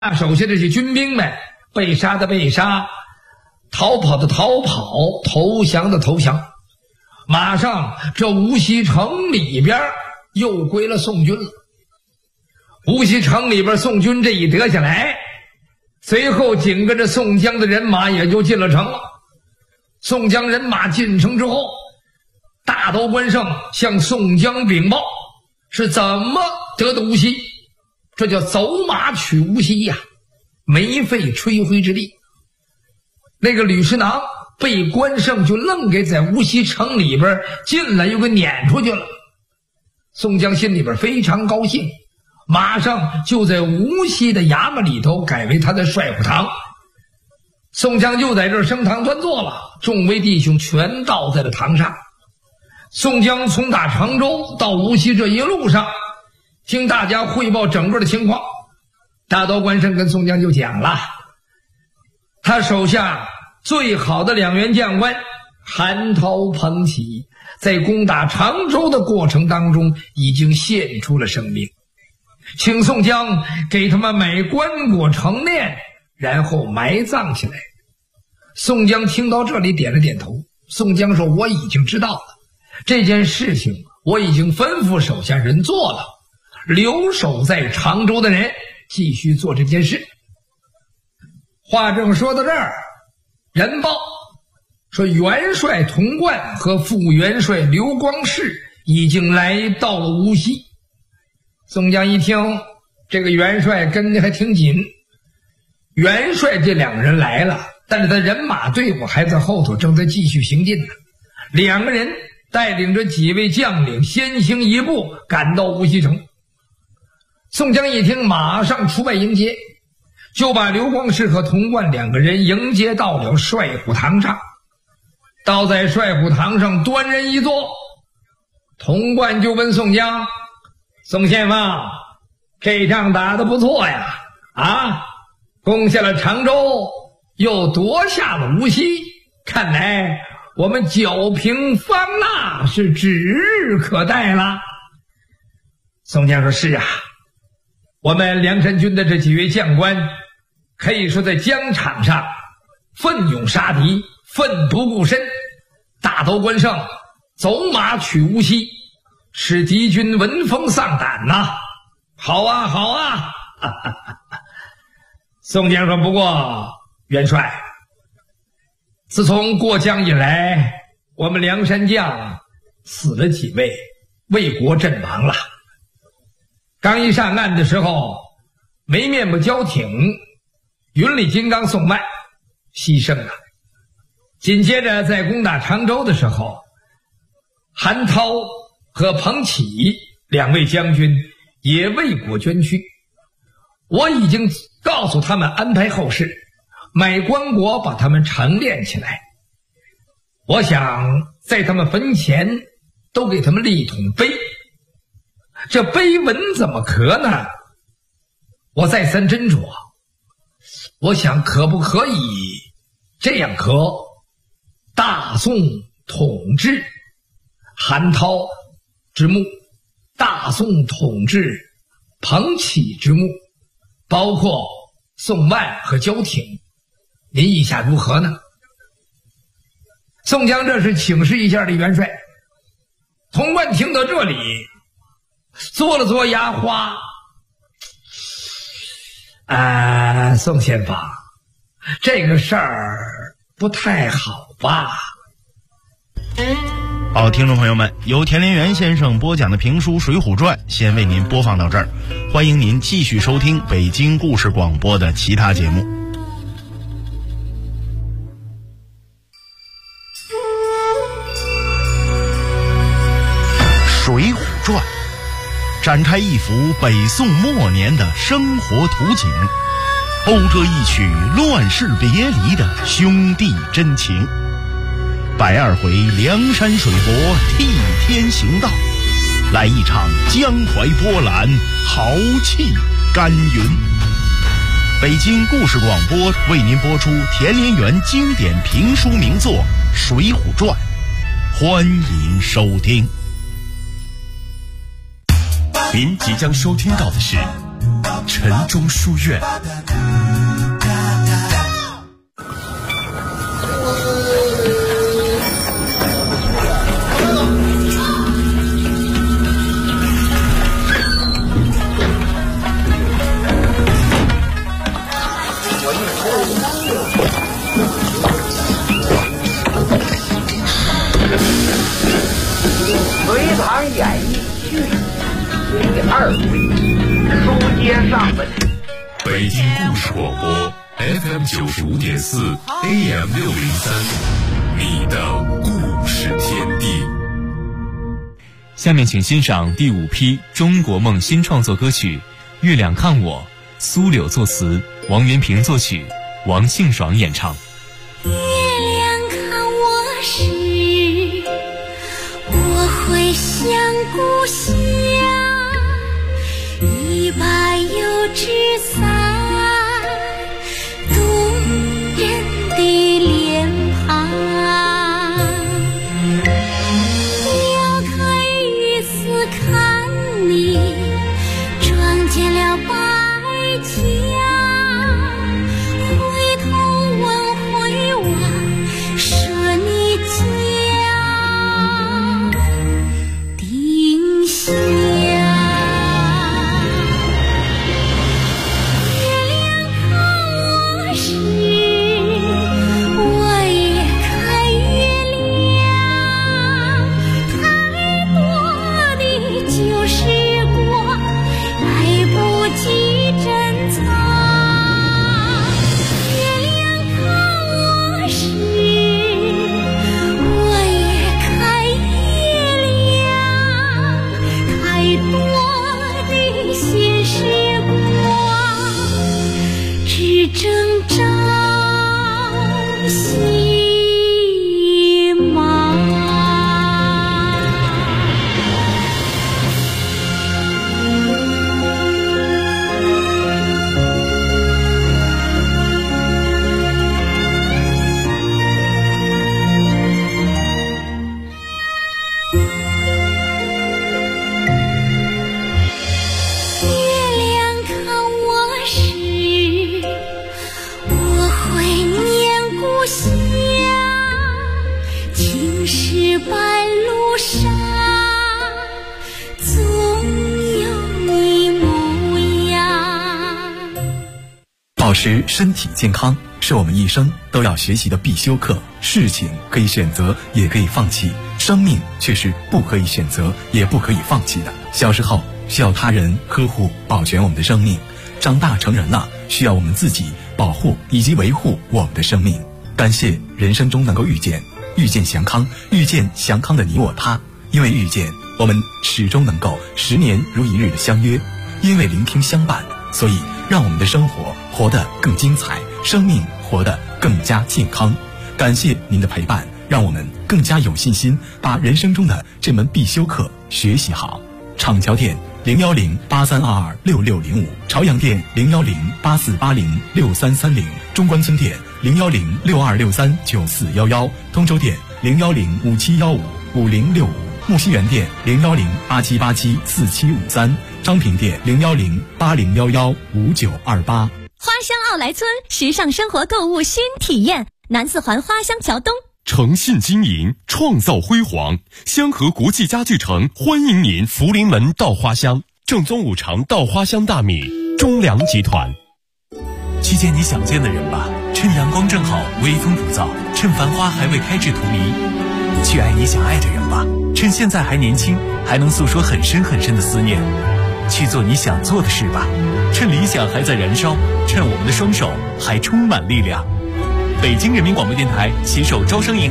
手下这些军兵们，被杀的被杀，逃跑的逃跑，投降的投降。马上这无锡城里边又归了宋军了。无锡城里边宋军这一得下来，随后紧跟着宋江的人马也就进了城了。宋江人马进城之后，大刀关胜向宋江禀报是怎么得的无锡，这叫走马取无锡呀，没费吹灰之力。那个吕师囊被关胜就愣给在无锡城里边进来又给撵出去了。宋江心里边非常高兴，马上就在无锡的衙门里头改为他的帅府堂。宋江就在这儿升堂端坐了，众位弟兄全到在了堂上。宋江从打常州到无锡这一路上，听大家汇报整个的情况。大刀关胜跟宋江就讲了，他手下最好的2员将官韩涛、彭起在攻打常州的过程当中已经献出了生命，请宋江给他们买棺椁成殓，然后埋葬起来。宋江听到这里点了点头。宋江说，我已经知道了，这件事情我已经吩咐手下人做了，留守在常州的人继续做这件事。话正说到这儿，人报说元帅童贯和副元帅刘光世已经来到了无锡。宋江一听，这个元帅跟得还挺紧，元帅这2个人来了，但是他人马队伍还在后头，正在继续行进呢。2个人带领着几位将领先行一步赶到无锡城。宋江一听，马上出外迎接，就把刘光世和童贯2个人迎接到了帅府堂上。到在帅府堂上端人一坐，童贯就问宋江，宋先锋，这仗打得不错呀，攻下了常州，又夺下了无锡，看来我们剿平方腊是指日可待了。宋江说，是啊，我们梁山军的这几位将官可以说在疆场上奋勇杀敌，奋不顾身，大刀关胜走马取无锡，使敌军闻风丧胆呐。好啊好啊宋江说，不过元帅，自从过江以来，我们梁山将死了几位，为国阵亡了。刚一上岸的时候，没面目交挺，云里金刚宋万牺牲了。紧接着在攻打常州的时候，韩涛和彭起2位将军也为国捐躯。我已经告诉他们安排后事，买棺椁把他们陈列起来。我想在他们坟前都给他们立一桶碑，这碑文怎么刻呢？我再三斟酌，我想可不可以这样刻：大宋统治韩涛之墓，大宋统治彭起之墓，包括宋万和焦挺，您意下如何呢？宋江这是请示一下的元帅。童贯听到这里，嘬了嘬牙花，宋先锋，这个事儿不太好吧？ 好，听众朋友们，由田连元先生播讲的评书《水浒传》先为您播放到这儿，欢迎您继续收听北京故事广播的其他节目。《水浒传》展开一幅北宋末年的生活图景，讴歌一曲乱世别离的兄弟真情。120回梁山水泊替天行道，来一场江淮波澜，豪气干云。北京故事广播为您播出田连元经典评书名作《水浒传》，欢迎收听。 您即将收听到的是陈晨钟书院。 隋唐演义序第2回，书接上文。 北京故事广播 FM 95.4 AM 603，你的故事天地。 下面请欣赏第5批中国梦新创作歌曲《月亮看我》，苏柳作词，王元平作曲，王庆爽演唱。 月亮看我时，我会想故乡，一把油纸伞，动人的脸庞，撩开雨丝看你，撞见了白墙，回头望回望，说你家丁香。 保持身体健康是我们一生都要学习的必修课。事情可以选择，也可以放弃，生命却是不可以选择，也不可以放弃的。小时候需要他人呵护保全我们的生命，长大成人了需要我们自己保护以及维护我们的生命。感谢人生中能够遇见祥康，遇见祥康的你我他。因为遇见，我们始终能够10年如一日的相约；因为聆听相伴，所以让我们的生活活得更精彩，生命活得更加健康。感谢您的陪伴，让我们更加有信心把人生中的这门必修课学习好。厂桥店01083226605，朝阳店01084806330，中关村店01062639411，通州店01057155065，木樨园店01087874753，昌平店01080115928。 花乡奥莱村时尚生活购物新体验，南四环花乡桥东。 诚信经营，创造辉煌。香河国际家具城欢迎您，福临门到花乡，正宗五常到花乡大米，中粮集团。 去见你想见的人吧，趁阳光正好，微风不燥，趁繁花还未开至荼蘼。去爱你想爱的人吧，趁现在还年轻，还能诉说很深很深的思念。去做你想做的事吧，趁理想还在燃烧，趁我们的双手还充满力量。北京人民广播电台携手招商银行